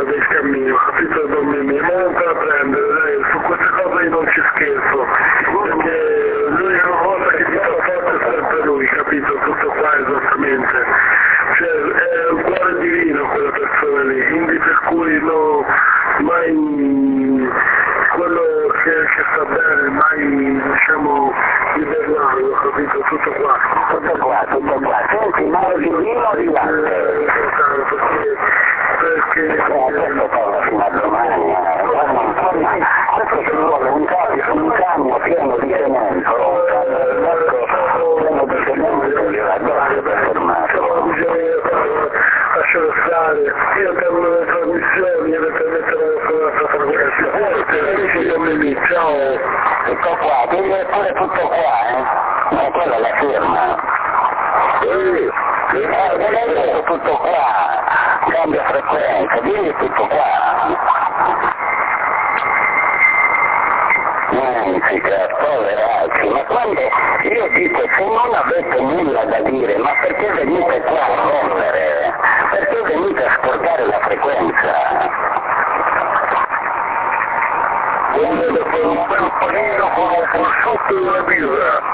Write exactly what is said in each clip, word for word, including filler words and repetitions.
dei scammini, ho capito Don Mimì, ma non te la prendere, dai, su queste cose io non ci scherzo, perché l'unica cosa che ti fa forte è sempre lui, capito? Tutto qua esattamente, cioè è un cuore divino quella persona lì, quindi per cui no, mai quello che, che sta bene, mai diciamo liberarlo, capito? Tutto qua. Tutto qua, tutto qua. Senti, ma è divino o di latte? Perché eh, questo torna fino a domani, eh. Questo ci vuole un camion, un camion pieno di cemento, un camion pieno di cemento, io adoro per fermarlo. Lascialo stare, io tengo le trasmissioni, avete messo la nostra frequenza. Ciao. Tutto qua, devi mettere tutto qua, eh? Ma quella è la firma. Sì. Eh, devi mettere tutto qua, cambia frequenza, digli tutto qua. Musica, poveracci, ma quando io dico se non avete nulla da dire, ma perché venite qua a rompere? Perché venite a sporcare la frequenza? Venite con un bel panino con un prosciutto e una birra.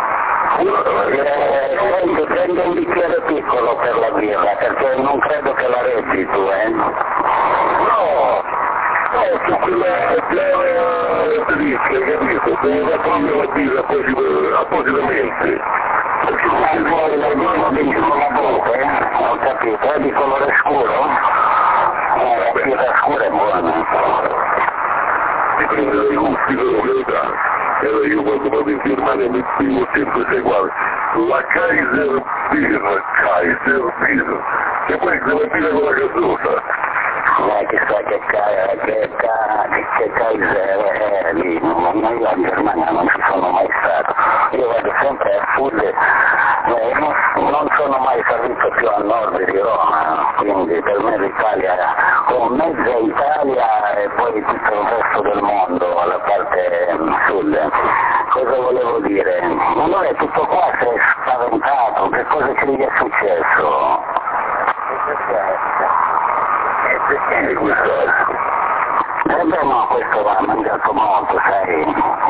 Eh, prendo un bicchiere piccolo per la birra, perché non credo che la reggi tu, eh? No! No, su quella piana triste, capito? Devo togliere la birra appositamente. Ma vuoi la birra dentro la bocca, eh? Ho capito, è di colore scuro? Eh, la birra scura è buona. Dipende dai gusti della verità. E allora io quando vado in Germania mi scrivo sempre sei uguale. La Kaiser Beer, Kaiser Beer. E poi se la birra con la gasosa. Eh, chissà che, che, che, che Kaiser è lì, io in Germania non ci sono mai stato, io vado sempre a sud, eh, non, non sono mai salito più a nord di Roma, quindi per me l'Italia, ho mezza Italia e poi tutto il resto del mondo, alla parte sud. Cosa volevo dire? Allora tutto qua sei spaventato, che cosa ci gli è successo? Perché questo? Eh beh no, questo va mangiato molto, sai.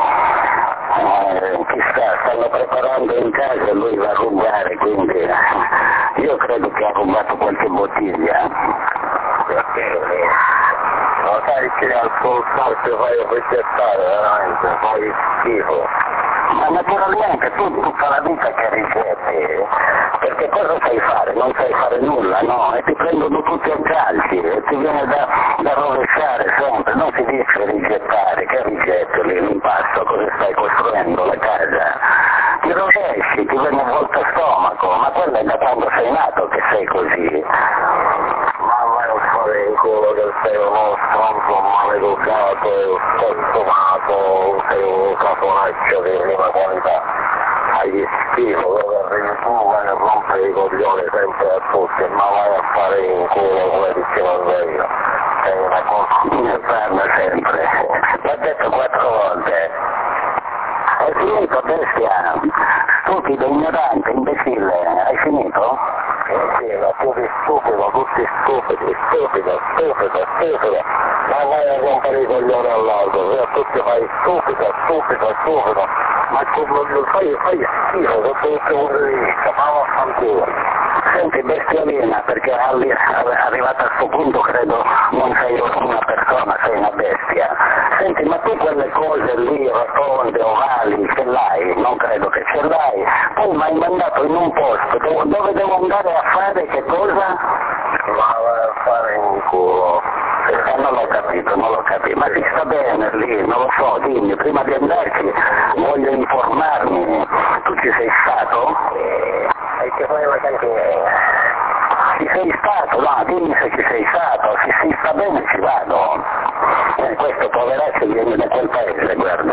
Eh, chissà, stanno preparando in casa e lui va a rubare, quindi io credo che ha rubato qualche bottiglia. Perché? Ma sai che al suo spazio fai a rigettare, veramente, fai schifo. Ma naturalmente tu tutta la vita che rigetti, perché cosa sai fare? Non sai fare nulla, no? E ti prendono tutti a calci e ti viene da, da rovesciare sempre, non si dice rigettare, che rigetto lì l'impasto, cosa stai costruendo la casa? Ti rovesci, ti viene un volta stomaco, ma quello è da quando sei nato che sei così. Ma vai a fare in culo che sei uno stronzo maleducato, sottomato, sei un caponaccio di prima qualità. Hai schifo, dove arrivi tu, vai a rompere i coglioni sempre a tutti, ma vai a fare in culo come ti ci mando io. Sei una cosa. Mi parla sempre, l'ho detto quattro volte. Hai finito, bestia? Stupido, ignorante, imbecille, hai finito? Sì, ma tutti stupido, tutti stupidi, stupido, stupido, stupido. Ma vai a rompere i coglioni all'altro, se tutti fai stupido, stupido, stupido. Ma tu non fai, fai schifo sotto il punto di vista, ma vaffanculo. Senti bestiolina, perché arri- arrivata a questo punto credo non sei una persona, sei una bestia. Senti, ma tu quelle cose lì, rotonde, ovali, ce l'hai? Non credo che ce l'hai. Tu mi hai mandato in un posto, dove, dove devo andare a fare che cosa? Ma vai a fare in culo. Eh, non l'ho capito, non l'ho capito, ma si sta bene lì, non lo so, dimmi, prima di andarci voglio informarmi. Tu ci sei stato? E che fai la cantina? Ci sei stato? No, dimmi se ci sei stato, se si sta bene ci vado. Eh, questo poveraccio viene da quel paese, guarda.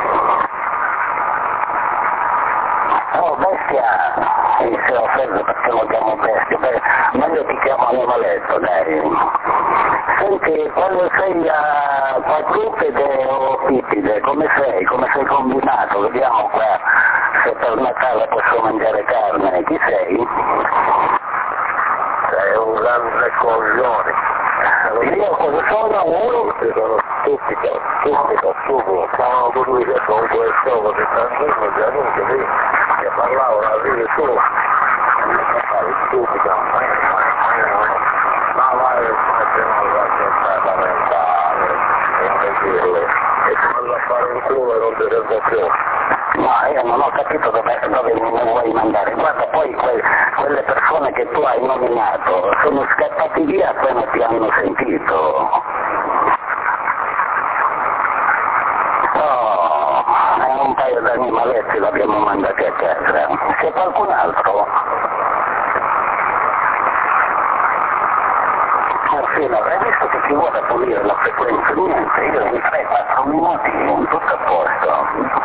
Oh, bestia! Mi si è offeso perché lo chiamo bestia, beh, ma io ti chiamo animaletto, dai. Senti, quando sei a quadrupede o pipide, come sei? Come sei combinato? Vediamo qua se per Natale posso mangiare carne. Chi sei? Sei un grande coglione. Io cosa sono? Uno? Sono stupido, stupido, stupido, stavano con lui che con quel gioco che tanto già niente lì, che parlavano a dire tu, stupido, ma vai a non la gente mentale, e quando a fare un culo non ti serve più. No, io non ho capito dove, dove mi vuoi mandare. Guarda, poi que, quelle persone che tu hai nominato sono scappati via appena ti hanno sentito. Oh, è un paio di animaletti l'abbiamo mandati a casa. C'è qualcun altro? Sì, avrei visto che ci vuole pulire la frequenza, niente, io in tre quattro minuti tutto a posto.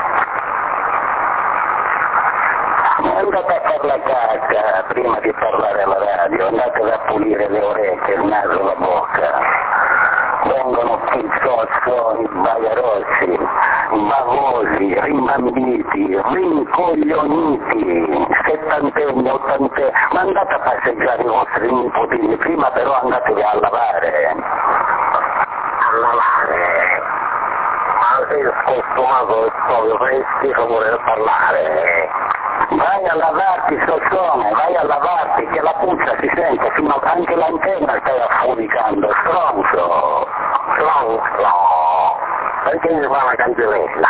Andate a fare la cacca prima di parlare alla radio, andate a pulire le orecchie, il naso, la bocca. Vengono pizzozzoni, baiarozzi, bavosi, rimbambiti, rincoglioniti, settantenni, ottantenni, ma andate a passeggiare i vostri nipotini, prima però andatevi a lavare. A lavare? Ma sei scostumato e proprio, fai schifo voler parlare. Vai a lavarti, Sossone, vai a lavarti, che la puzza si sente, fino a anche l'antenna stai affunicando, stronzo. Stronzo. Perché mi fa una canzonetta?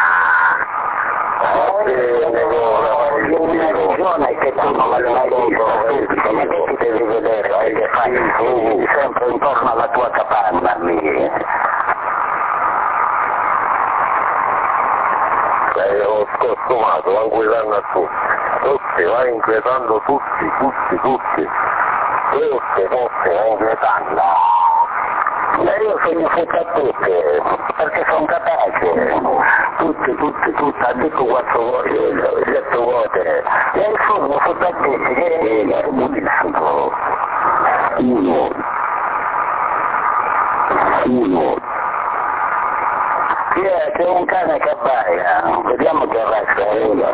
Una regione che tu non l'hai vista, come che ti devi vedere, perché fai sempre intorno alla tua capanna lì. Sei ho scostumato, va inquietando a tutti. Tutti, vai inquietando tutti, tutti, tutti. Tutti, tutti, vai inquietando. E io sono fotto a tutti, perché sono capace. Tutti, tutti, tutti, ha detto quattro volte, sette volte. E sono fotto a tutti, che è buonissimo. Uno. Uno. Chi è? C'è un cane che abbaia, vediamo che razza è uno.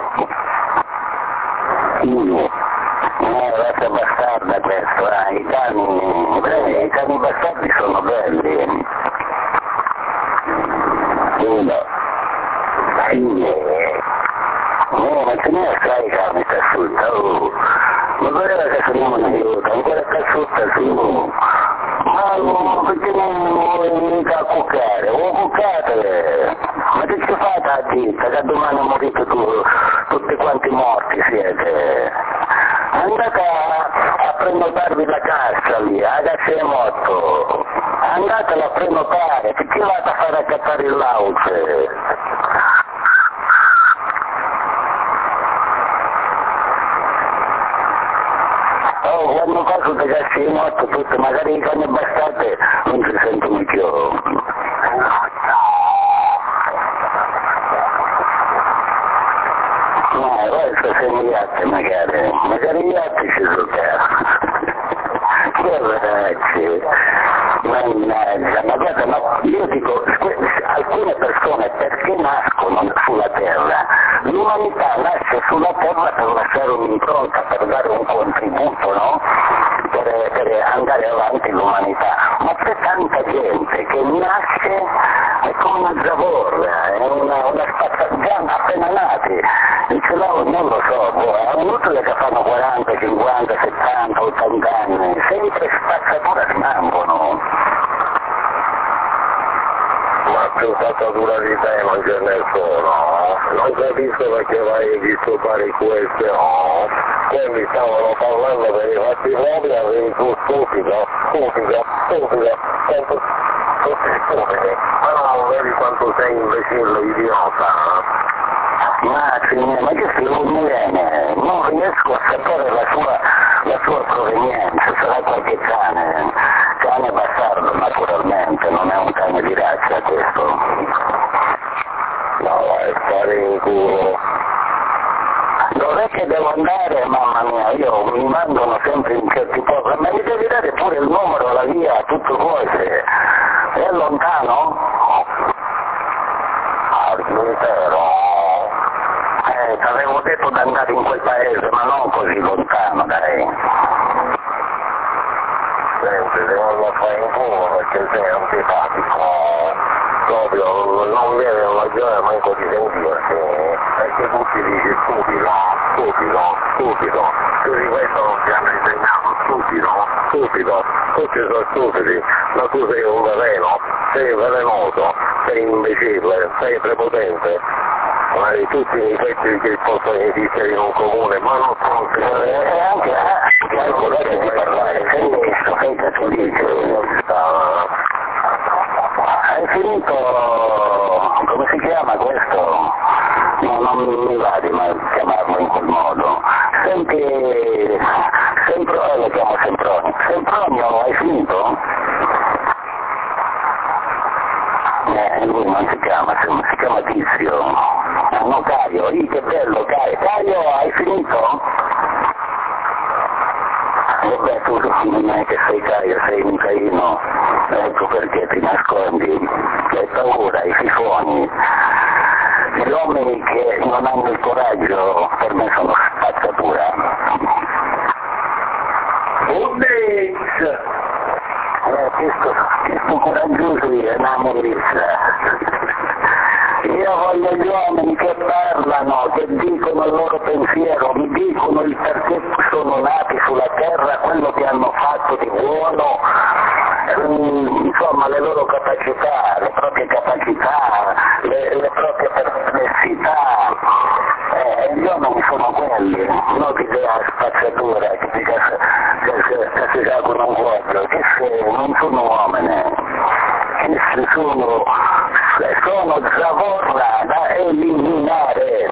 Uno. Eh, razza bastarda questo, eh. I cani, beh, i cani bastardi sono belli. Uno. Uno. No, ma ce n'è assai carne cazzuta, oh. Ma guarda che sono un aiuto, ancora cazzuta su. Ma no, perché non vuoi mica a cuccare? Vuoi cuccare? Ma che ci fate a ditta? Che domani morite tu, tutti quanti morti siete. Andate a, a prenotarvi la cassa lì, a Gassemotto. Andatela a prenotare, che ci vate a fare a cattare il lauce? Oh, quando faccio che Gassemotto tutte, magari i cani bastate non si sentono più. No, questo sono gli atti magari, magari gli atti ci sono. Che ragazzi, mannaggia, ma guarda, ma io dico, alcune persone perché nascono sulla terra? L'umanità nasce sulla terra per lasciare un'impronta, per dare un contributo, no? Per, per andare avanti l'umanità, ma c'è tanta gente che nasce è come una zavorra, è una, una spazzagiana appena nati, e ce l'ho, non lo so, boh, è inutile che fanno quaranta, cinquanta, settanta, ottanta anni, sempre spazzatura rimangono. Ma più spazzatura di te non ce ne sono, non capisco perché vai a disturbare queste, no? Quelli stavano parlando per i fatti propri, avevi tu stupido, stupido, stupido, sempre tutti stupidi, ma non vedi quanto sei imbecille, idiota? Ma signore, ma che sei un milene, non riesco a sapere la sua, la sua provenienza, sarà qualche cane, cane bastardo naturalmente, non è un cane di razza questo. No, vai, stare in culo. Dov'è che devo andare, mamma mia, io mi mandano sempre in certi posti, ma mi devi dare pure il numero, la via, tutte cose, è lontano? Al cimitero. Eh, ti avevo detto di andare in quel paese, ma non così lontano, dai. Se niente, se non lo fai in culo perché sei antipatico, proprio non viene una gioia manco di sentirti, perché tutti dici stupido, stupido, stupido, tutti questo non ti hanno insegnato, stupido, stupido, tutti sono stupidi, ma tu sei un veleno, sei velenoso, sei imbecille, sei prepotente, ma di tutti i difetti che possono esistere in un comune, ma non sono e anche anche al colore di parlare, senti che sofferta tu dici, hai finito, come si chiama questo? No, non mi va di chiamarlo in quel modo. Senti, Sempronio, lo chiamo Sempronio. Sempronio, hai finito? Eh, lui non si chiama, si chiama Tizio. Ah, no, Caio, ih, che bello, Caio. Caio, hai finito? E beh, tu non è che sei Caio, sei un Caino. Ecco perché ti nascondi, che hai paura, i fifoni. Gli uomini che non hanno il coraggio per me sono spazzatura. Un mix! Eh, questo, questo coraggioso è una morissa. Io voglio gli uomini che parlano, che dicono il loro pensiero, mi dicono il perché sono nati sulla terra, quello che hanno fatto di buono, insomma le loro capacità, le proprie capacità, le, le proprie perplessità. Eh, gli uomini sono quelli, non che della spazzatura, che si che si calcolano un cuoio, che se non sono uomini, che se sono, sono zavorra da eliminare.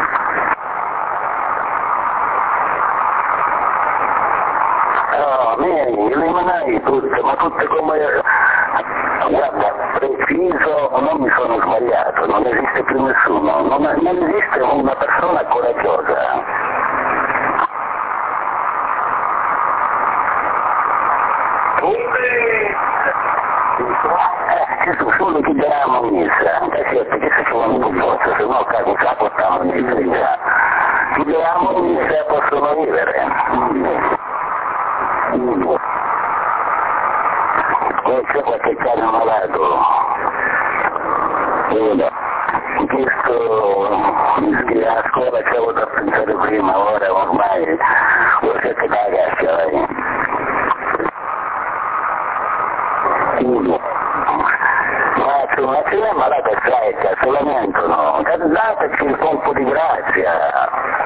Oh, miei, eliminai tutte, ma tutte come... Guarda, preciso, non mi sono sbagliato, non esiste più nessuno, non, non esiste una persona coraggiosa. Eh, ci sono solo chi dà la messa, perché se ci vuole un po', se no cago sa portare la messa. Chi dà la messa possono vivere. E c'è qualche cane malato. Questo a scuola c'avevo da pensare prima, ora ormai lo siete da ragazza, vai. Uno. Ma, ma se l'è malata secca, se lamentano, dateci il colpo di grazia.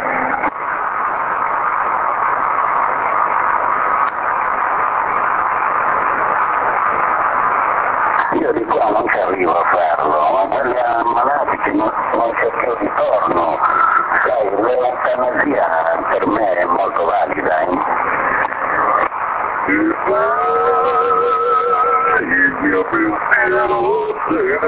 Io di qua non ci arrivo a farlo, ma per gli ammalati che non, non c'è più ritorno, sai, l'eutanasia per me è molto valida. Eh? Il mio pensiero se ne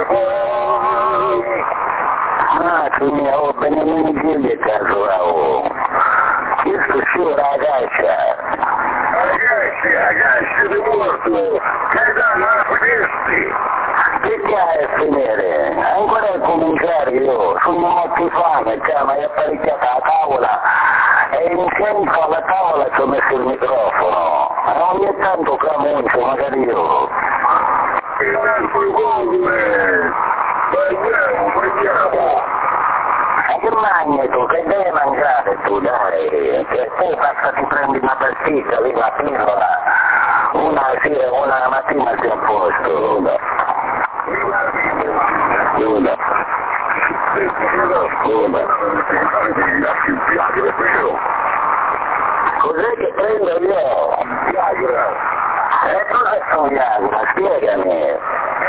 va. Ah, tu mia, oh, Benjamin Gigli caso, oh. Questo suo ragazza. Ragazzi, ragazzi di morto, che danno a finirsi. Perché a finire? Ancora a cominciare io, sono molto fame, ma è apparecchiata la tavola e in centro alla tavola ci ho messo il microfono. Ogni tanto camuccio, magari io. Il nostro uomo, mangiamo, mangiamo. Ma che mangi tu? Che devi mangiare tu, dai? Che te basta ti prendi una pasticca, lì una pillola, una sera, una mattina sei a posto, una. Una. Una. Cos'è che prendo io? Viagra. E cosa sono Viagra? Spiegami.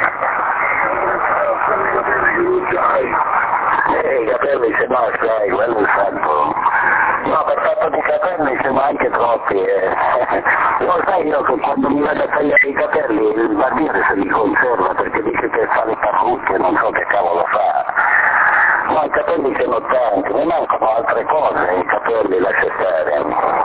Eh, i capelli se no, sai, quello è il fatto. No, per fatto di capelli sono anche troppi, eh. Lo sai io che quando mi vado a tagliare i capelli il barbiere se li conserva perché dice che fa le parrucche, non so che cavolo fa. No, i capelli sono tanti, mi mancano altre cose, i capelli lascia stare.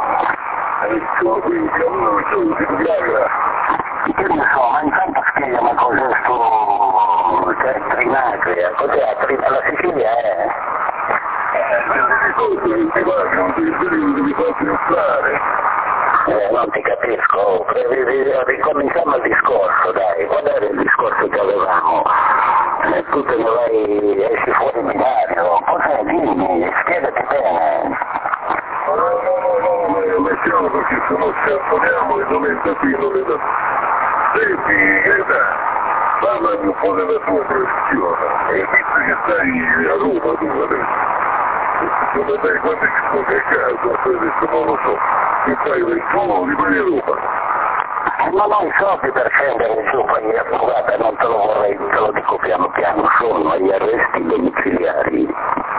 Che ne so, ma intanto spiegami cos'è sto Trinacria, cos'è la Sicilia è? Eh, non ti ricordo che ti vogliono, ti devi farti entrare. Eh, non ti capisco, ricominciamo il discorso, dai, qual era il discorso che avevamo? Eh, tu te ne vai, esci fuori binario, cos'è? Dimmi, spiegati bene. No, no, no, no, no, mettiamo perché se no ci apponiamo e non è capito, vedo. Senti, Gaetano, parlami un po' della tua professione, e visto che stai a Roma tu adesso. Secondo me quando ci giochi a casa, poi adesso non lo so, che fai del tuo, rimani a Roma. Non ho i soldi per scendere giù, poi guarda, non te lo vorrei, te lo dico piano piano, sono agli arresti domiciliari.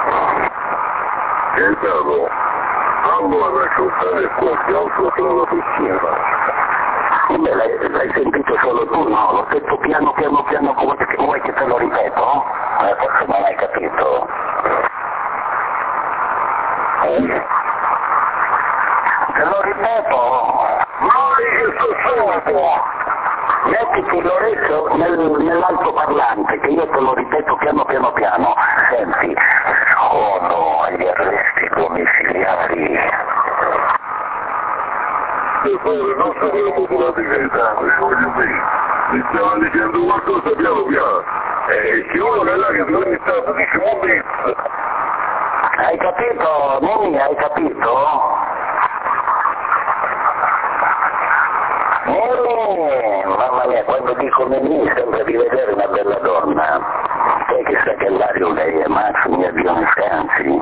Gaetano, allora raccontare qualche altro tra la persona. Beh, l'hai, l'hai sentito solo tu, no? L'ho detto piano piano piano, come che vuoi che te lo ripeto? Eh, forse non hai capito. Te lo ripeto? Noi che sto solo! Mettiti l'orecchio nel, nell'altoparlante, che io te lo ripeto piano piano piano. Senti, sono agli arresti domiciliari. Per favore, non sappiamo sulla verità, voglio dire, mi stiamo dicendo qualcosa piano piano. E che uno che è là che ti ogni tanto dice un blitz. Hai capito, Nini, hai capito? Nini, mamma mia, quando dico Nini sembra di vedere una bella donna. Sai che sa che l'aria lei è Max, mi avvio nei scansi.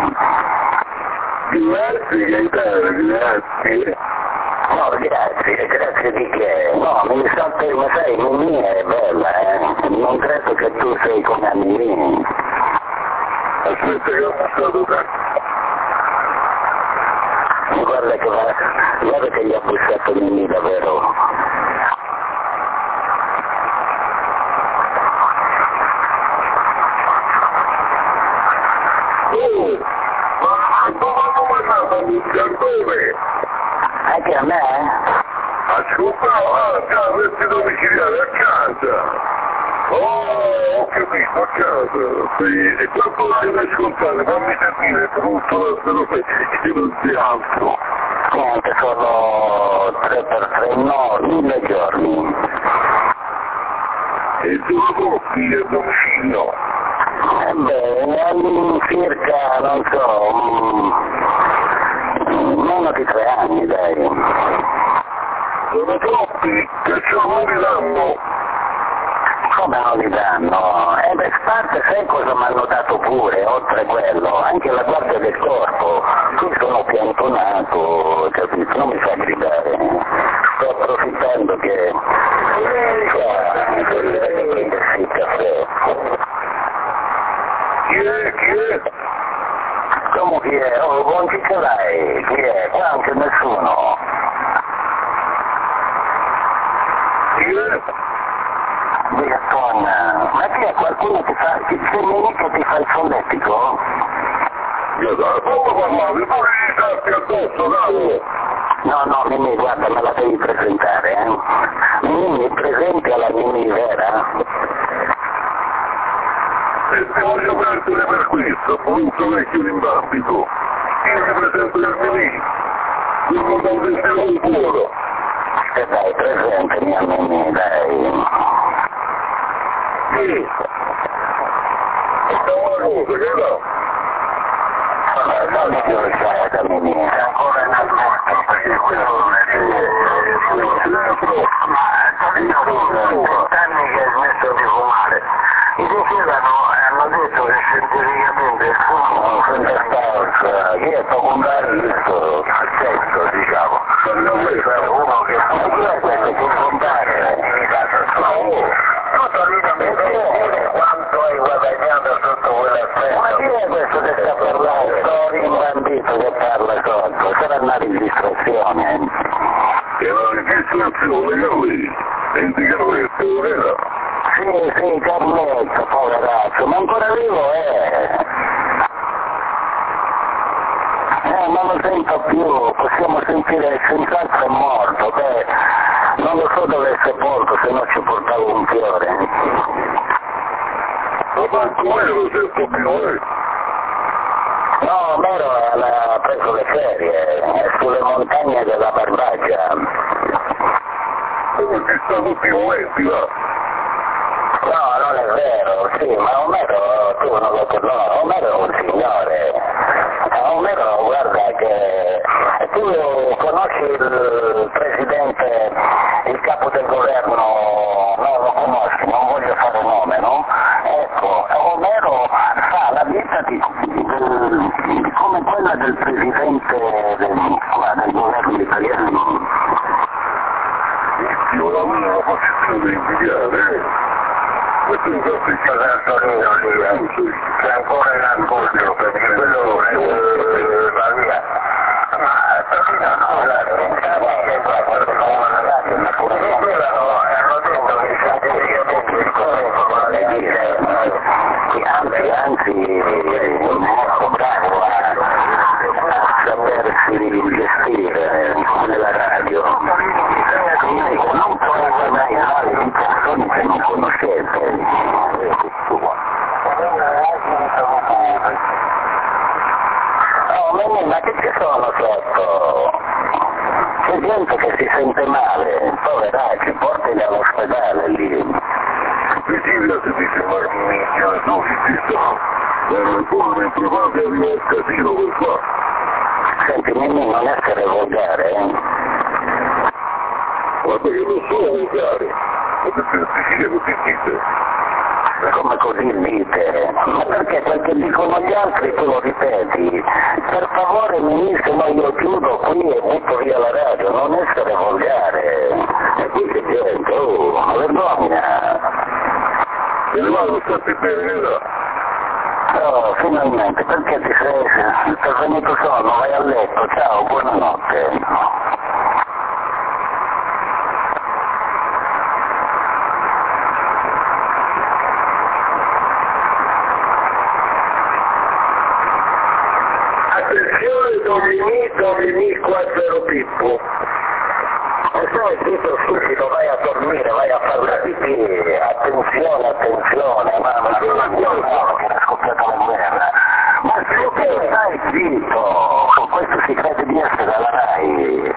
Grazie Gaetano, grazie. No, grazie, grazie di che? No, mi sa che, ma sai, Nini è bella, eh? Non credo che tu sei come Nini. Aspetta che ho passato te. Guarda che va, guarda che gli ha bussato Nini davvero. Oh, ma dove hanno mandato un cantone? Anche a me? Ascolta, ah, già, resti domiciliare a casa. Oh, ho capito, a casa. Sì, e quanto l'hai da ascoltare? Fammi sentire, brutto, se lo fai, che non sia altro. Niente, sono tre per tre, no, mille giorni. E due coppie a domicilio. Eh beh, circa, non so, um, meno di tre anni, dai. Sono troppi, che ce lo danno. Come non li danno? E beh, parte sai cosa mi hanno dato pure, oltre quello, anche la guardia del corpo. Qui sono piantonato, capito? Non mi fa gridare. Sto approfittando che... Cioè, prendersi il caffè. Chi è? Chi è? Come chi è? Oh, buon chi ce l'hai? Chi è? Qua non c'è nessuno. Chi è? Gaetano, ma chi è qualcuno che fa, che c'è lì che ti fa il solletico? Gaetano, come parlavi? Poi gli salti addosso, dai! No, no, Mimì, guarda, me la devi presentare, eh? Mimì, presenti alla Mimì vera? E ti voglio perdere per questo, brutto vecchio rimbambito. Io ti presento il Mimì. Non lo devo sentire un cuore. E dai, presentami a Mimì, dai. Sì. Facciamo una cosa, che no? Non mi più rischiare da Mimì. È ancora in ascolto, perché quello non è più... Ma io sono vent'anni che hai smesso di fumare. I dicevano, hanno detto che scientificamente il fumo non sente spazio, chi è poco un visto, accesso, diciamo. Non è uno che fuma, chi è questo che compare in casa sua? Tutta vita mi dire quanto hai guadagnato sotto quell'aspetto. Ma chi è questo che sta parlando? Sto rimbambito che parla sotto, sarà una registrazione. È una registrazione, lui. Senti che questo è vero? Sì, sì, Carletto, poveraccio, ma ancora vivo è. Eh, non lo sento più, possiamo sentire senz'altro è morto, beh, non lo so dove è sepolto, se no ci portavo un fiore. Ma manco io lo sento più, eh? No, Mero è alla preso le ferie, è sulle montagne della Barbagia. Dove ci sta tutti i momenti là? No, non è vero, sì, ma Omero, tu non lo conosci, Omero è un signore. Omero, guarda che tu conosci il presidente, il capo del governo, no, lo conosci, non voglio fare nome, no? Ecco, Omero fa la vita di, di, come quella del presidente del, del governo italiano. Io non ho la posizione di invidiare. Questo è un c'è ancora in ascolto, perché quello è la mia. Ma Torino no, la anzi, anzi, molto bravo a sapersi gestire nella radio. Non trovate mai male di persone che non conoscete. Oh, Mimì, ma che ci sono sotto? C'è gente che si sente male, poveracci, portali all'ospedale lì. Sicilia si dice marmiglia dove ci sta, era un po' mentre va che arriva il casino per qua. Senti, Mimì, non essere volgare, eh? Guarda che non sono volgare, ma se in Sicilia così dite. Come così dite? Ma perché quel che dicono gli altri tu lo ripeti? Per favore, Mimì, se no io chiudo qui e butto via la radio, non essere volgare. E qui c'è gente, oh, vergogna. Me ne vado, state bene, là. Oh, finalmente, perché ti sei, ti è venuto sonno, vai a letto, ciao, buonanotte. Attenzione Domini, Domini quattro Pippo. E poi tutto subito vai a dormire, vai a fare la pipì, attenzione, attenzione, mamma mia, no, che era scoppiata la guerra. Ma se te stai zitto, con questo si crede di essere alla RAI.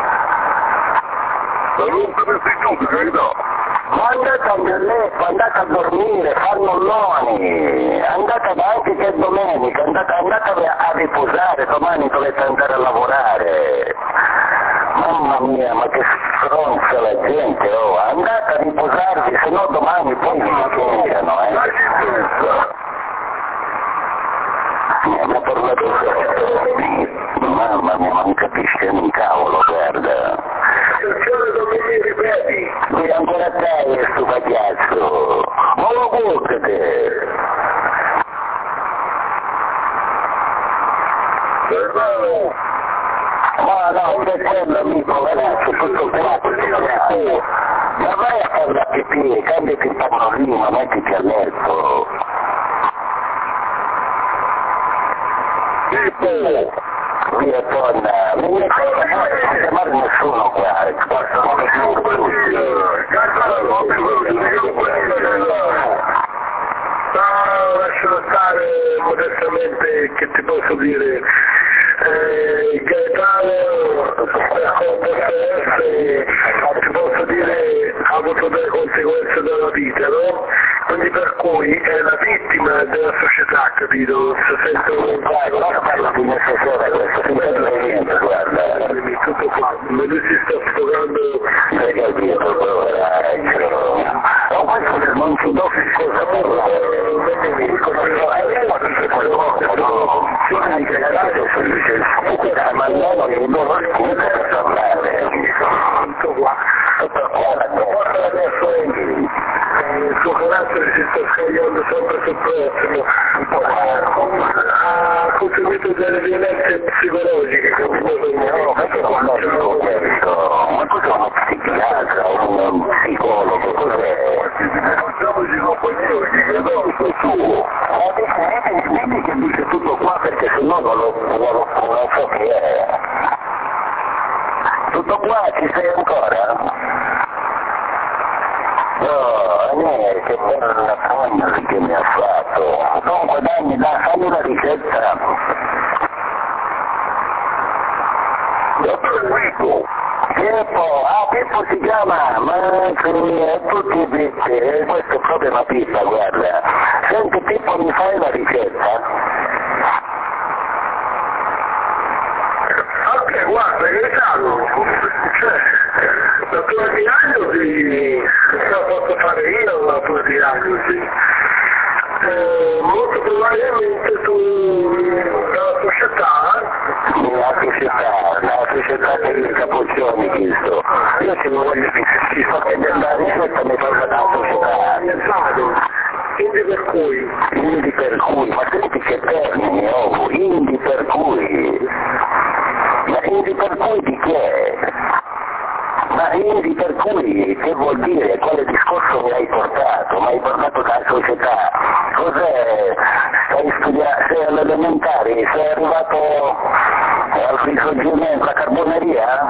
Ma non te ne sei tu, per carità. Ma andate a letto, andate a dormire, fannulloni, andate avanti che è domenica, andate, andate a riposare, domani dovete andare a lavorare. Mamma mia, ma che stronza la gente, oh, andate a riposarvi, se no domani poi vi incendiano, eh. Mi ha parlato mamma mia, non capisce un cavolo, guarda. Attenzione Domini, ripeti. Qui ancora te, sto pagliazzo, ma lo buttete. Fermano. Ma no, c'è quello amico, ragazzi, tutto operato, tutto operato. Ma vai a fare la pipì, cambiati il pannolino, mettiti a letto. Pippo. Via donna, non mi non chiamare nessuno qua, qua sono tutti. No, lascialo stare modestamente, che ti posso dire. Eh, Gaetano, ti posso dire, ha avuto delle conseguenze della vita, no? Quindi per cui è la vittima della società, capito? Se sento un guarda, parla di mia stasera, questo si vede niente, guarda. Tutto qua, ma lui si sta sfogando. Hai capito, coraggio. Ma questo non si do che cosa parlare. Ma almeno mi do la scusa per parlare. Tutto qua. Guarda adesso il suo carattere si sta scagliando sempre sul prossimo. Ha conseguito delle violenze psicologiche, no, questo non lo dico questo, ma questo è uno psichiatra, un psicologo, cos'è? Denunciamoci compagnia perché credo che sia suo. Ma dimmi che dice tutto qua perché se no non lo, non lo non so che è. Tutto qua ci sei ancora? No, niente, che bella fogna che mi ha fatto. Comunque dammi, dai, fammi la ricetta. Pippo, Pippo, ah Pippo si chiama, ma tutti zitti, eh, questa è proprio una pippa, guarda. Senti Pippo, mi fai la ricetta? Ok, guarda, che cavolo, cioè, la tua diagnosi la posso fare io, la tua diagnosi. Eh, molto probabilmente tu, dalla società, La società, la società per i capoccioni, visto. Io ci voglio, ci sto chiedendo la ricetta, mi parla della società. quindi per cui, Indi per cui, ma senti che termine, oh, indi per cui. Ma indi per cui di che è? Ma indi per cui che vuol dire? Quale discorso mi hai portato? Mi hai portato dalla società? Cos'è? Stai studiando? Sei all'elementare? Sei arrivato al risorgimento, alla carboneria?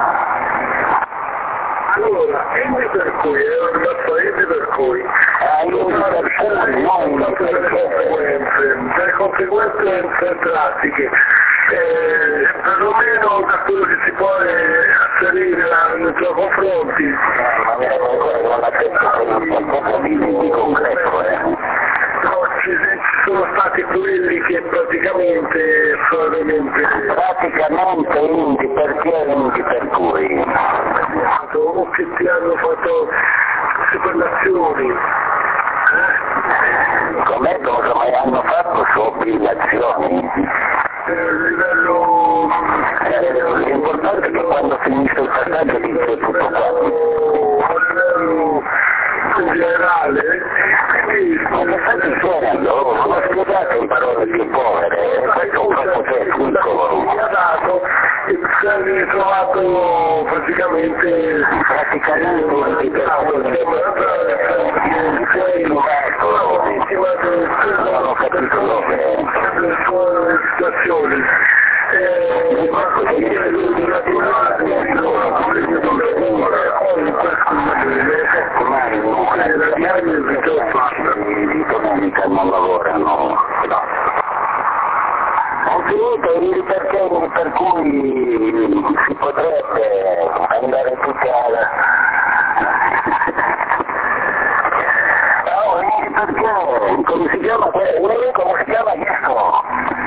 allora, quindi per cui, è un rimasto indi per cui, Ah, indi per cui, non indi delle per che. conseguenze, delle conseguenze pratiche. Eh, perlomeno da quello che si può eh, asserire nei tuoi confronti. Ma mi non l'ha detto per qualcosa di, di concreto, eh. No, ci, ci sono stati quelli che praticamente solamente Praticamente indi perché indi per cui. o che ti hanno fatto supernazioni. Com'è cosa mai hanno fatto su obbligazioni? Eh, a livello Eh, l'importante è che quando finisce il passaggio dice tutto qua. a livello generale, quindi Ma che stai dicendo? Non ho spiegato in parole più povere, questo è un troppo tecnico. mi ha dato e si è ritrovato praticamente Praticamente un non ho capito dove. le sue situazioni. Di economica non lavorano. Ho finito il perché per cui si potrebbe andare tutti alla... Oh, e perché? Come si chiama? Lei come si chiama questo?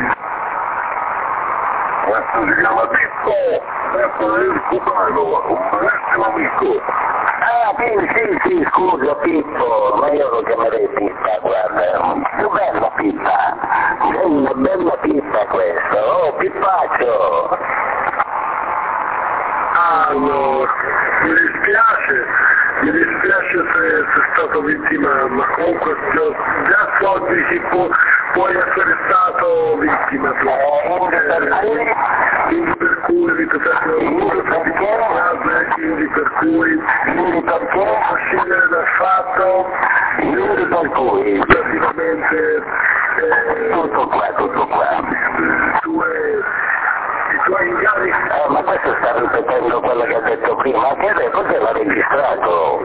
Questo si chiama Pippo, questo è il cubano, un bellissimo amico. Ah, sì, sì, sì, scusa Pippo, ma io lo chiamerei Pippa, guarda, più bella Pippa, è una bella Pippa questo, oh Pippaccio! Ah no, mi dispiace, mi dispiace se sei stato vittima, ma comunque già so di chi può, puoi essere stato vittima tu. Eh, Quindi per cui ripetendo Quindi perché? frase, quindi per cui Quindi perché? a scendere dal fatto Quindi per cui? praticamente eh, Tutto qua, tutto qua. le tue, i tuoi inganni. Eh, ma questo sta ripetendo quello che ha detto prima, che beh, cos'è l'ha registrato?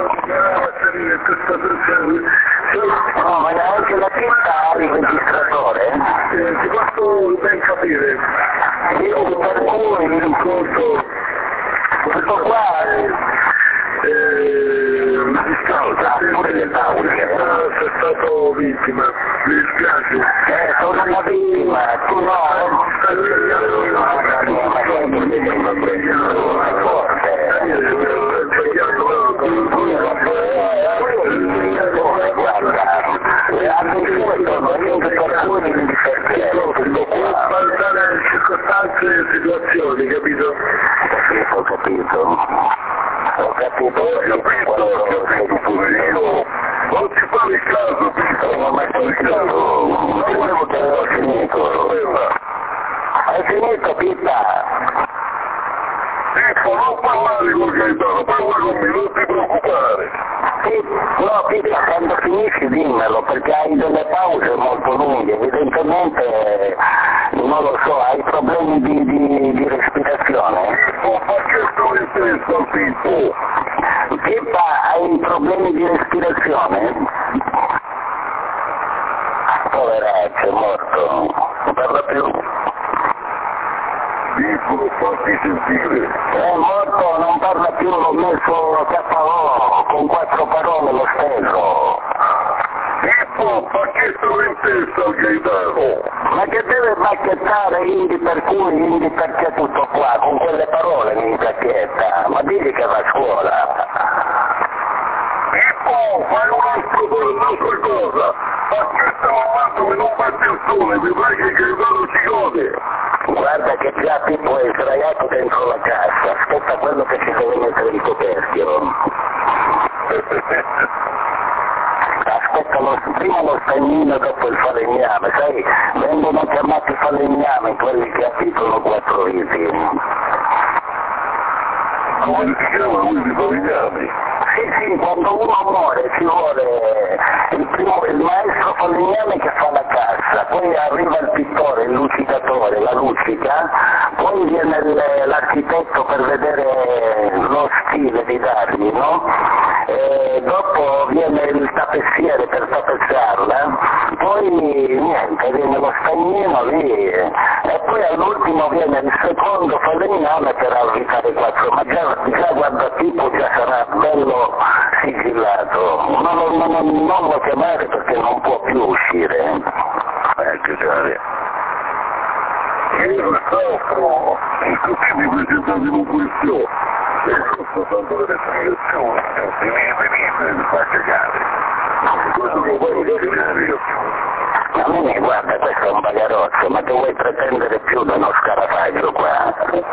No, ma neanche la pista ha il registratore? Eh, ti posso ben capire. Quindi per cui mi ricordo tutto qua Eh, mi dispiace, pure le paure. sei stato vittima, mi dispiace. Eh, sono una vittima, tu no, Stai sbagliando, ma sempre detto una presa, è forte. Guarda, attenzione, sono io che per cui mi perché tutto qua. valutare le circostanze e situazioni, capito? Ho capito. Ho capito, ho capito quando sei poverino. Non ci fare caso, Non mi hai sentito, non volevo che avevo finito. Hai finito, Pippa? Pippo, non parlare con Gaetano, parla con me, non ti preoccupare. No, Pippa, quando finisci dimmelo, perché hai delle pause molto lunghe, evidentemente, non lo so, hai problemi di, di, di respirazione. Pippo, ma che storia stesso, Pippo? Pippa, hai problemi di respirazione? Poveraccio, è morto, non parla più. Pippo, fatti sentire. È morto, non parla più, l'ho messo K O con quattro parole lo stesso. Tipo, pacchetto in testa al Gaetano. Ma che deve bacchettare Indi per cui, Indi perché tutto qua, con quelle parole mi bacchetta, ma digli che va a scuola. Tipo, fai un altro per un'altra cosa. Pacchetto avanti che non batti il sole, vedrai che Gaetano ci gode. Guarda che già Pippo è sdraiato dentro la cassa, aspetta quello che ci deve mettere il coperchio. Aspetta lo, prima lo stagnino e dopo il falegname, sai, vengono chiamati falegnami quelli che abitano quattro viti. Come si chiama quelli falegnami? Sì, sì, quando uno muore ci vuole il, primo, il maestro falegname che fa la cassa, poi arriva il pittore, il lucidatore, la lucica, poi viene l'architetto per vedere lo stile di dargli, no? E dopo viene il tappessiere per tappezzarla, poi niente, viene lo stagnino lì, e poi all'ultimo viene il secondo falegname per avvitare quattro, ma già, già guarda tipo già sarà bello sigillato, non, non, non, non lo chiamare perché non può più uscire. Ecco, cari. Io l'altro, il tutti mi presentati in un quesito, e sto dando delle spiegazioni, venite, venite, mi fa cagare. Questo lo voglio cagare. A me guarda, questo è un bagarozzo, ma che vuoi pretendere più da uno scarafaggio qua?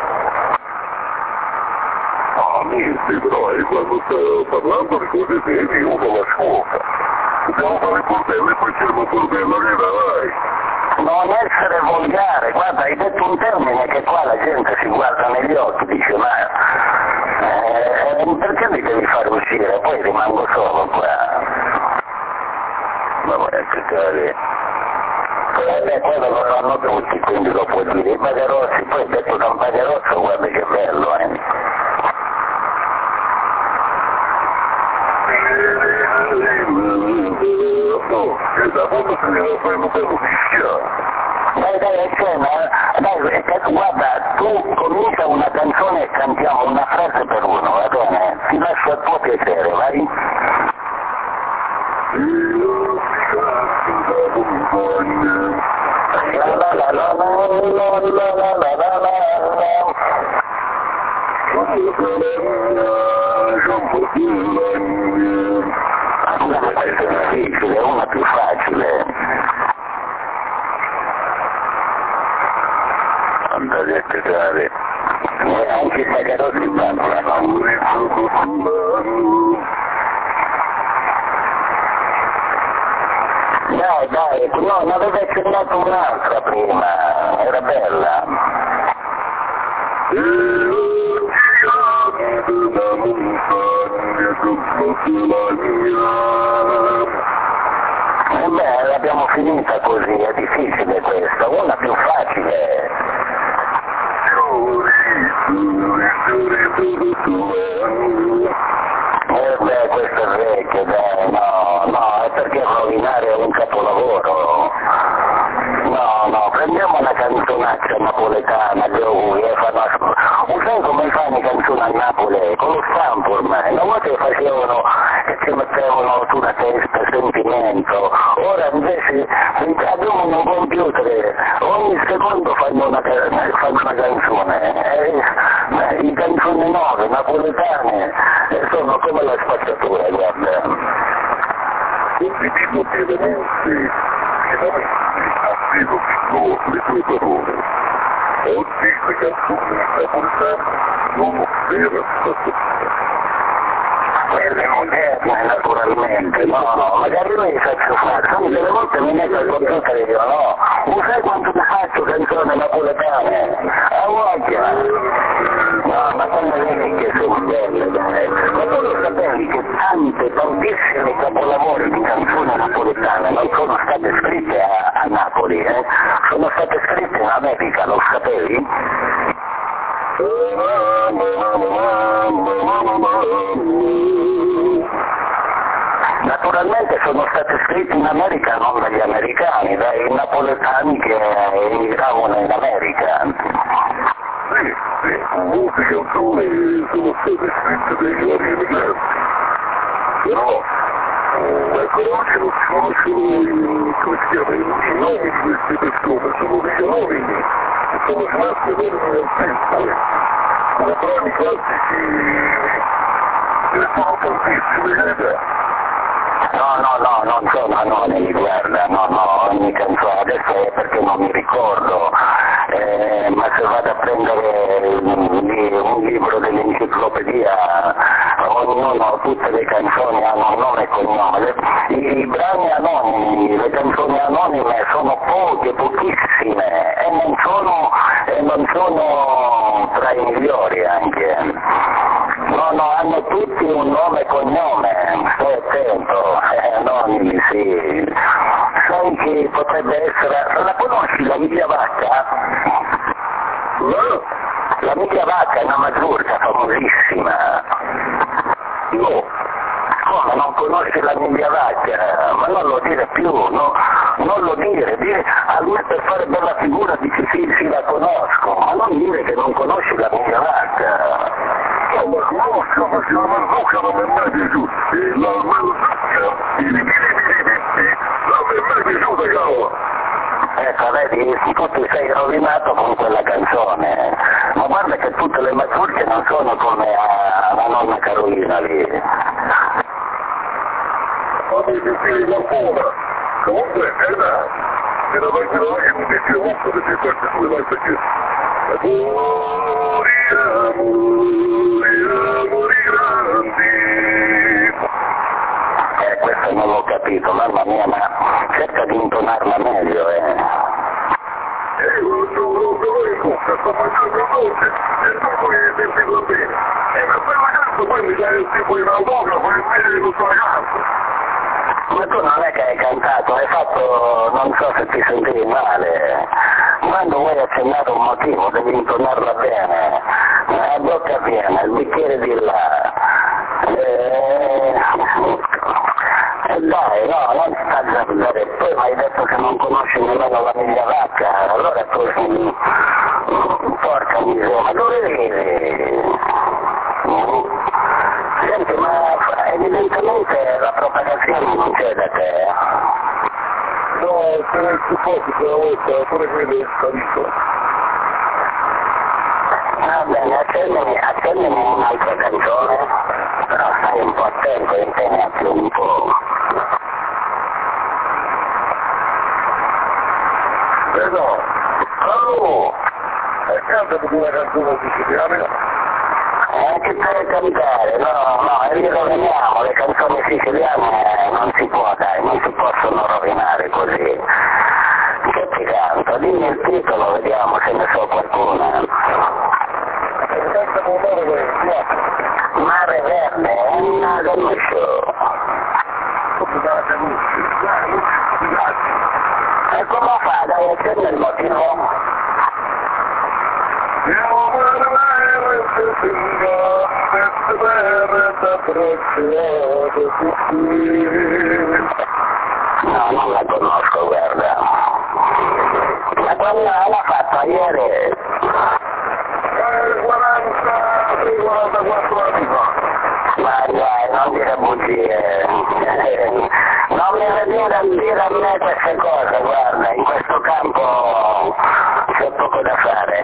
No, niente, però è quando sto parlando di cose serie, uno la ascolta. Dobbiamo fare il bordello e poi c'è il bordello che vai. Non essere volgare, guarda, hai detto un termine che qua la gente si guarda negli occhi, dice ma eh, perché mi devi far uscire? Poi rimango solo qua. Ma vai a cercare. Eh, quello lo fanno tutti, quindi lo puoi dire. I bagarozzi, poi detto da un bagarozzo, guarda che bello, eh. No, che da foto se ne va a fare un bello fischio. Dai, dai, scena, dai, guarda, tu comincia una canzone e cantiamo una frase per uno, va bene? Ti lascio a tuo piacere, vai? Io ti canto da montagna. La la la la la la la la la la la. Quando sarà un po' più l'anno. Una questa è difficile, una più facile. Andate a cagare. Neanche i bagarozzi parlano. Dai, dai, no, ne aveva accennato un'altra prima, era bella. Io ti canto da montagna con la E beh, l'abbiamo finita così, è difficile questa, una più facile. Eh beh, questo è vecchio, dai, no, no, è perché rovinare un capolavoro. No, no, prendiamo una canzonaccia napoletana, Joey, e fanno... Sai come fanno i canzoni a Napoli? Con lo stampo ormai, una volta che facevano e ci mettevano sulla testa sentimento, ora invece abbiamo un computer, ogni secondo fanno una, fanno una canzone, eh, i canzoni nuove, napoletane, sono come la spazzatura, guarda. Tutti tipo di elementi, attivo le tue parole. Oggi le canzoni napoletane sono vera spazzatura. Quelle moderne naturalmente, no, no, magari io mi faccio fare, sai, delle volte mi metto al computer e io no, non sai quanto ti faccio canzoni napoletane? A voglia! No, ma quando vedi che sono belle, dai, ma tu lo sapevi che tante, tantissimi capolavori di canzoni napoletane non sono state scritte a, a Napoli, eh? Sono state scritte in America, lo sapevi? Naturalmente sono state scritte in America non dagli americani, dai napoletani che emigravano in America. Sì, sì, molte canzoni sono state scritte dai vari emigranti, però ecco, oggi non si conoscono i, come si chiama, i nomi di queste persone, sono degli anonimi che sono rimasti anonimi nel tempo, come brani classici, ce ne sono tantissime, verità. No, no, no, non sono anonimi, guarda, no, no, ogni canzone, adesso è perché non mi ricordo, eh, ma se vado a prendere un, un libro dell'enciclopedia, ognuno, tutte le canzoni hanno un nome e cognome, le, i, i brani anonimi, le canzoni anonime sono poche, pochissime, e non sono, e non sono tra i migliori anche. No, no, hanno tutti un nome e cognome, stai attento, eh, anonimi, sì. Sai che potrebbe essere... La conosci, la miglia vacca? No? La miglia vacca è una mazurka famosissima. No. Come, non conosci la miglia vacca? Ma non lo dire più, no? Non lo dire, dire a lui per fare bella figura dici sì, sì, la conosco, ma non dire che non conosci la miglia vacca. Ma conosco, ma se la mazurka non mi è mai piaciuta, la mazurka, non mi è mai piaciuta, cavolo. Ecco, vedi, tu ti sei rovinato con quella canzone, ma guarda che tutte le mazurche non sono come a, la nonna Carolina lì. Fammi sentire qualcuna, comunque era, era anche la che mi piaceva molto perché queste due volte che moriamo, moriamo di grandi. Eh, questo non l'ho capito, mamma mia, ma cerca di intonarla meglio, eh. E io sono proprio in bocca, sto mangiando a volte, e dopo che sentirla bene. E per quella canto poi mi dai il tipo in autografo e invece di tutta la canto. Ma tu non è che hai cantato, hai fatto, non so se ti sentivi male. Quando vuoi accennare un motivo devi intonarla bene, la bocca piena, il bicchiere di là. E... e dai, no, non sta a guardare, poi mi hai detto che non conosci nemmeno la miglia vacca, allora tu sei... porca miseria, ma dove vivi? Senti, ma evidentemente la propagazione non c'è da te. No, se nel supporto una volta pure quello è sparito. Va bene, accendimi, accendimi un'altra canzone, però stai un po' attento, impegnati un po'. Eh no, oh, e cantami una canzone siciliana. Anche per cantare, no, no, e li roviniamo, le canzoni siciliane non si può, dai, non si possono rovinare così. Che ti canto? Dimmi il titolo, vediamo se ne so qualcuna. Mare Verde, è una conosco. E come fa? Dai, accendi il motivo? No, non la conosco, guarda. Ma quando l'ha fatta ieri? quaranta, quarantaquattro anni fa. Ma dai, non dire bugie. Non mi vedere a dire a me queste cose, guarda, in questo campo c'è poco da fare.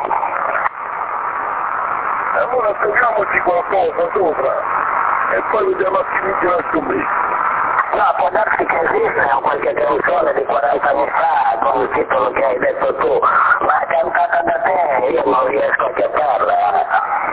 Allora togliamoci qualcosa sopra e poi vediamo a chi mi chiama su me. No, può darsi che esista qualche canzone di quaranta anni fa con il titolo che hai detto tu, ma cantata da te io non riesco a captarla.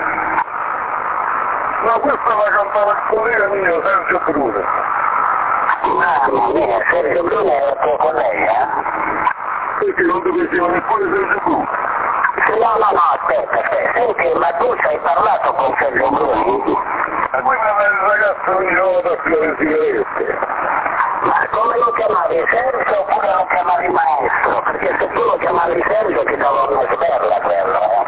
Ma questa la cantava il collega mio, Sergio Brune. Mamma mia, Sergio Brune è il tuo collega? Perché non ti piaceva neppure Sergio Brune? No, no, no, aspetta, aspetta, senti, ma tu ci hai parlato con Sergio Bruni? Ma poi mi il ragazzo ogni volta a le sigarette. Ma come lo chiamavi, Sergio oppure lo chiamavi maestro? Perché se tu lo chiamavi Sergio ti dava una sperla quello, eh?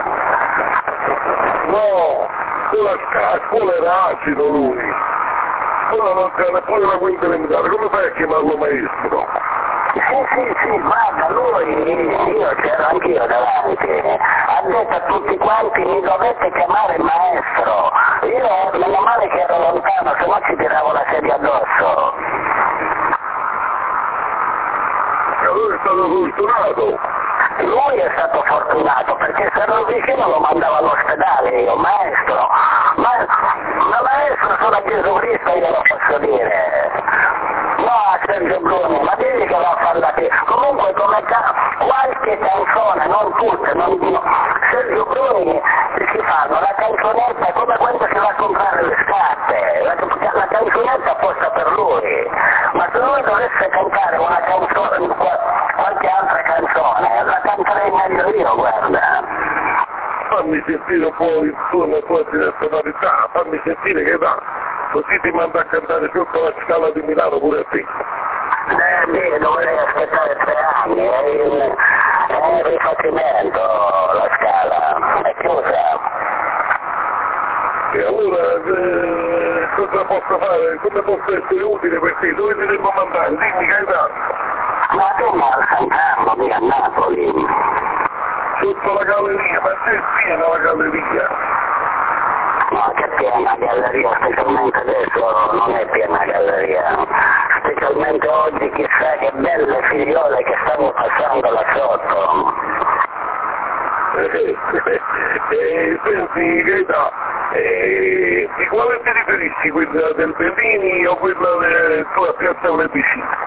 No, a scuola era acido lui. Ora non c'è neppure la quinta elementare, come fai a chiamarlo maestro? Sì, sì, sì, guarda, lui, io c'ero anch'io davanti, ha detto a tutti quanti mi dovete chiamare maestro, io meno male che ero lontano, se no ci tiravo la sedia addosso. Allora è stato fortunato. Lui è stato fortunato perché se ero vicino lo mandava all'ospedale io, maestro, ma, ma maestro sono a Gesù Cristo, io lo posso dire. No, a Sergio Bruni, ma digli che va a fare la te. Comunque come ca- qualche canzone, non tutte, non no. Sergio Bruni si fanno la canzonetta come quando si va a comprare le scarpe, la, la canzonetta apposta per lui, ma se lui dovesse cantare una canzone, qualche altra canzone, la canterei meglio io, guarda. Fammi sentire un po' il suo, la tua personalità, fammi sentire che va, così ti manda a cantare sotto la Scala di Milano pure a te. Eh sì, dovrei aspettare tre anni, è il, è il rifacimento la Scala, è chiusa. E allora eh, cosa posso fare? Come posso essere utile per te? Dove ti devo mandare? Dimmi Gaetano. Ma tu ma a San Carlo di a Napoli. Sotto la galleria, ma c'è piena la galleria. No, che piena galleria, specialmente adesso non è piena galleria. Specialmente oggi chissà che belle figliole che stanno passando là sotto. Eh, eh, senti Gaetano, eh, di quale ti riferisci? Quella del Bellini o quella del tua piazza Plebiscito?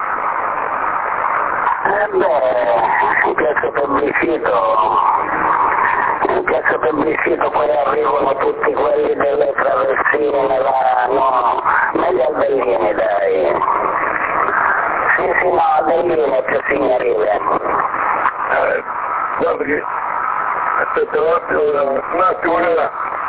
Eh beh, in piazza Plebiscito, in piazza Plebiscito poi arrivano tutti quelli delle traversine, nella, no, meglio al Bellini dai. Sì, sì, no, al Bellini è più signorile. Eh, guarda che, aspetta un attimo, un attimo, là.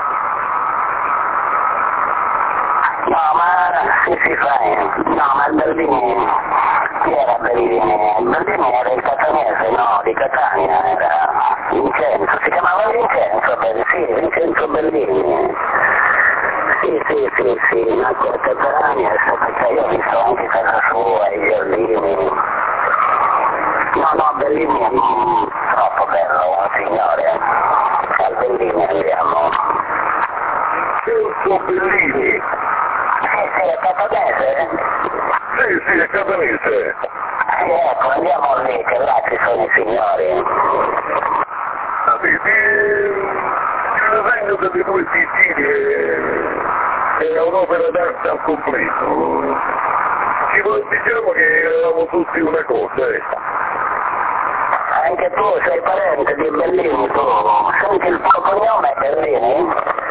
No, ma sì, sì, fai, no, ma il Bellini, chi era Bellini? Il Bellini era il catanese, no, di Catania, era Vincenzo, si chiamava Vincenzo, beh, sì, Vincenzo Bellini. Sì, sì, sì, sì, nacque a Catania, è stato che io ho visto anche casa sua, i giardini. No, no, Bellini è mm, troppo bello, un signore. Al Bellini andiamo. Vincenzo Bellini? Sì, sì, è catanese? Sì, sì, è catanese. Sì, ecco, andiamo lì, che là ci sono i signori. Ah, sì, sì, il disegno delle due Sicilie è un'opera d'arte al completo. Ci diciamo che eravamo tutti una cosa, eh. Anche tu sei parente di Bellini, tu? Senti il tuo cognome è Bellini?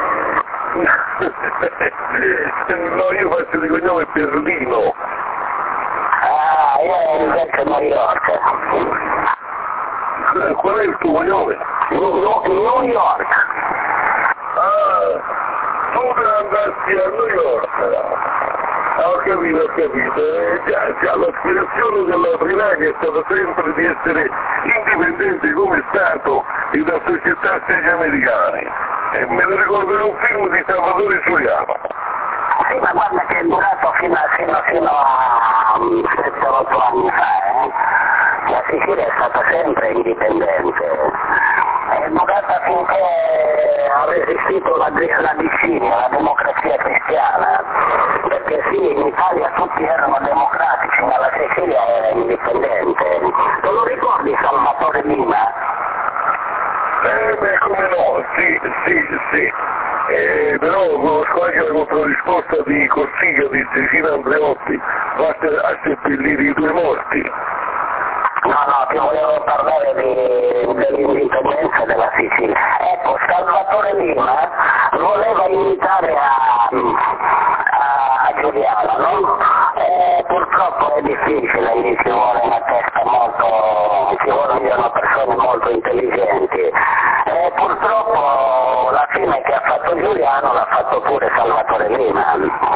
No, io faccio di cognome Berlino. Ah, io invece New York. Qual è il tuo cognome? New, New York. Ah, tu andasti a New York. Ah, ho capito, ho capito. Eh, già, già, l'aspirazione della Frilaga è stata sempre di essere indipendente come Stato e da società stati americane. E me ne ricordo in un film di Salvatore Giuliano. Sì, ma guarda che è durato fino a, fino, fino a sette otto anni fa, eh? La Sicilia è stata sempre indipendente. È durata finché ha resistito la, la Sicilia, la democrazia cristiana. Perché sì, in Italia tutti erano democratici, ma la Sicilia era indipendente. Te lo ricordi Salvatore Lima? Eh, beh, come no, sì, sì, sì. Eh, però conosco anche la controrisposta di Cossiga di Cecina Andreotti, fatta a seppellire i due morti. No, no, ti volevo parlare di, dell'indipendenza della Sicilia. Ecco, Salvatore Lima voleva imitare a, a, a Giuliano, no? E purtroppo è difficile, lì ci vuole una testa molto, ci vogliono persone molto intelligenti. E purtroppo la fine che ha fatto Giuliano l'ha fatto pure Salvatore Lima.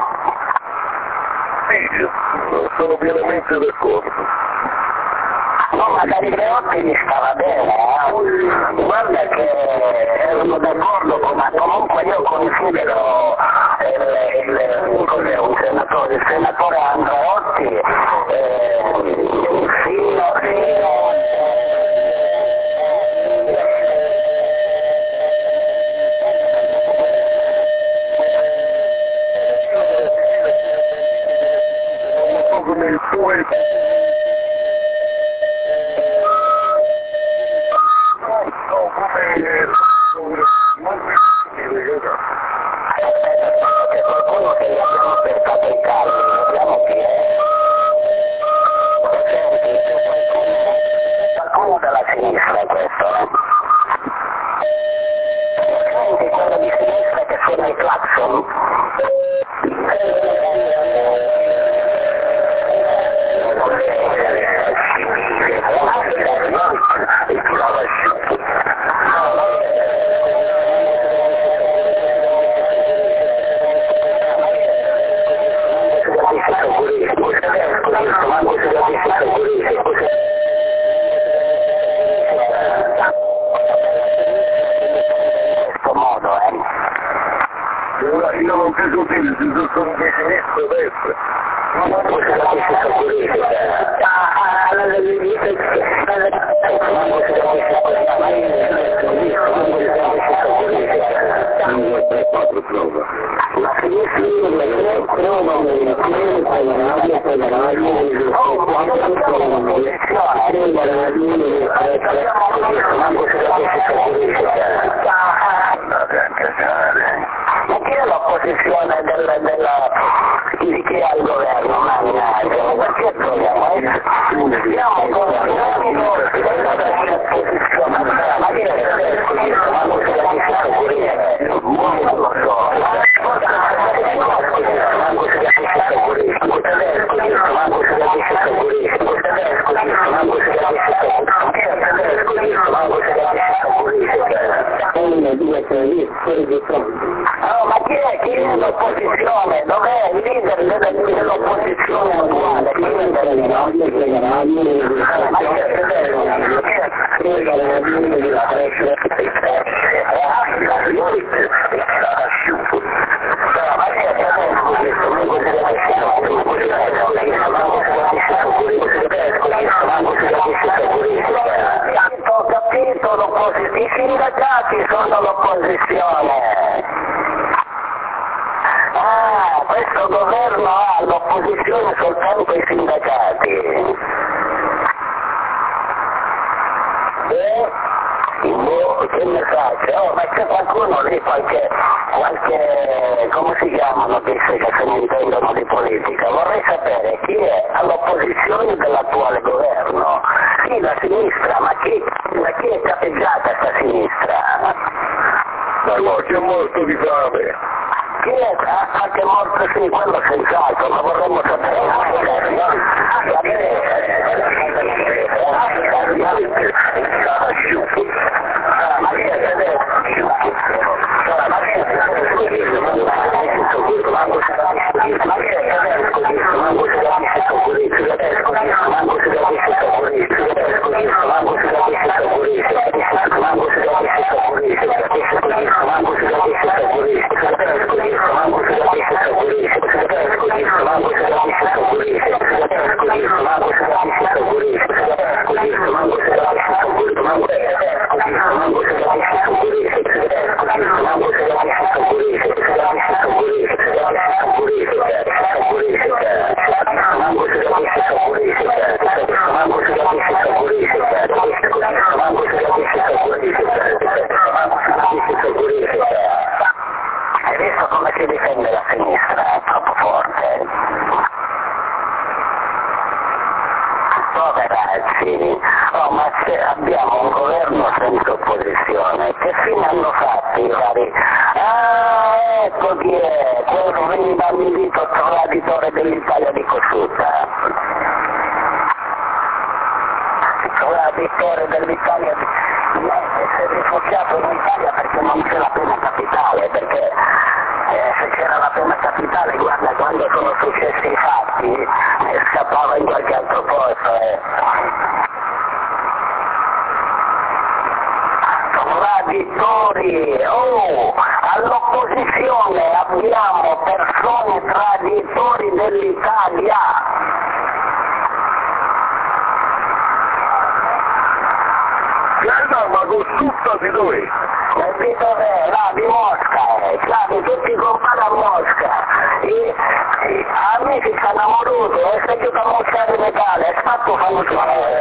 Sì, sono pienamente d'accordo. No, ma Andreotti mi stava bene, eh? Guarda che erano d'accordo con, ma comunque io considero il, il, cos'è, un senatore, il senatore Andreotti eh, fino come il tuo e c'è qualcuno che gli abbiamo aspettato i calli, vediamo chi è. Senti, c'è qualcuno, qualcuno dalla sinistra questo, eh? Senti, quello di sinistra che suona i clacson? Io non credo che sono di sinistra o destra. La sinistra trova ma chi è l'opposizione della, della, di chi è al governo? Mannaggia, perché troviamo? Stiamo governando dell'opposizione, ma chi è tedesco? Ma non si capisce pure, non lo so. Manco si capisce pure, tedesco, manco si capisce pure, tedesco, manco si capisce pure, chi è tedesco? Manco si capisce pure. Uno, due, tre, fuori di fronte. Oh, ma chi è? Chi è l'opposizione? Dov'è il leader dell'opposizione attuale? Chi è ho capito, l'opposizione, i sindacati sono l'opposizione. Ah, questo governo ha all'opposizione soltanto i sindacati. E boh, che ne faccio? Oh, ma c'è qualcuno lì, qualche, qualche, come si chiamano questi che se ne intendono di politica? Vorrei sapere chi è all'opposizione dell'attuale governo. Sì, la sinistra, ma chi, ma chi è capeggiata sta sinistra? Ma no, c'è molto di fame. Chi è anche morto? Sì, quello senz'altro, ma vorremmo sapere. Ma chi è Hai visto come si difende la sinistra? È troppo forte. Poveracci, oh, ma se abbiamo un governo senza opposizione, che fine hanno fatto i vari? Ah, ecco chi è, quello veniva all'invito traditore dell'Italia di Cossutta. Traditore dell'Italia di si è rifugiato in Italia perché non c'è la pena capitale, perché eh, se c'era la pena capitale, guarda, quando sono successi i fatti, eh, scappava in qualche altro posto. Eh. Traditori, oh, all'opposizione abbiamo persone traditori dell'Italia. Guarda, ma Cossutta di dove? ho visto che là di Mosca, eh, là di tutti i compagni a Mosca, e, e amici ci hanno voluto, e se giocano a Mosca di Natale, è fatto famoso,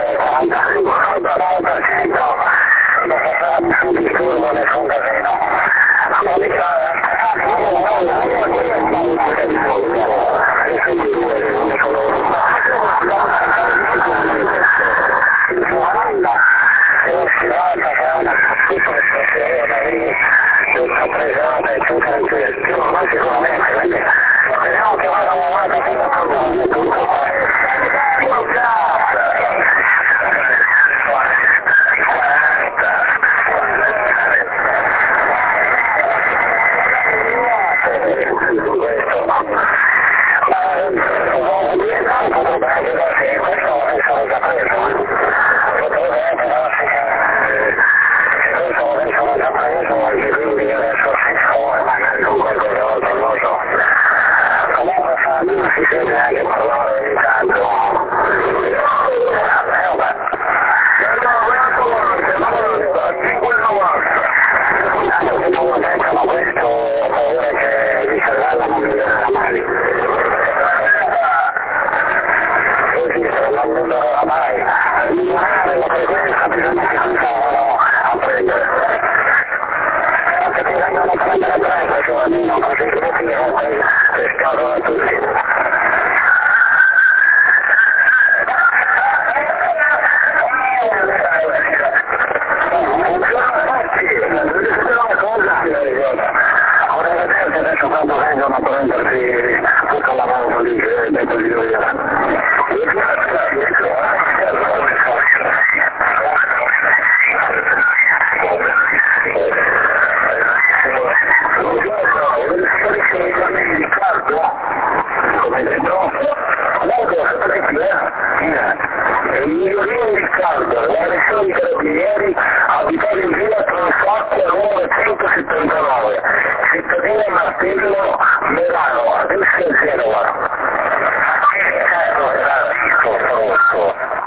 cittadino Martello Merano, adesso è Genova. Che cazzo era visto,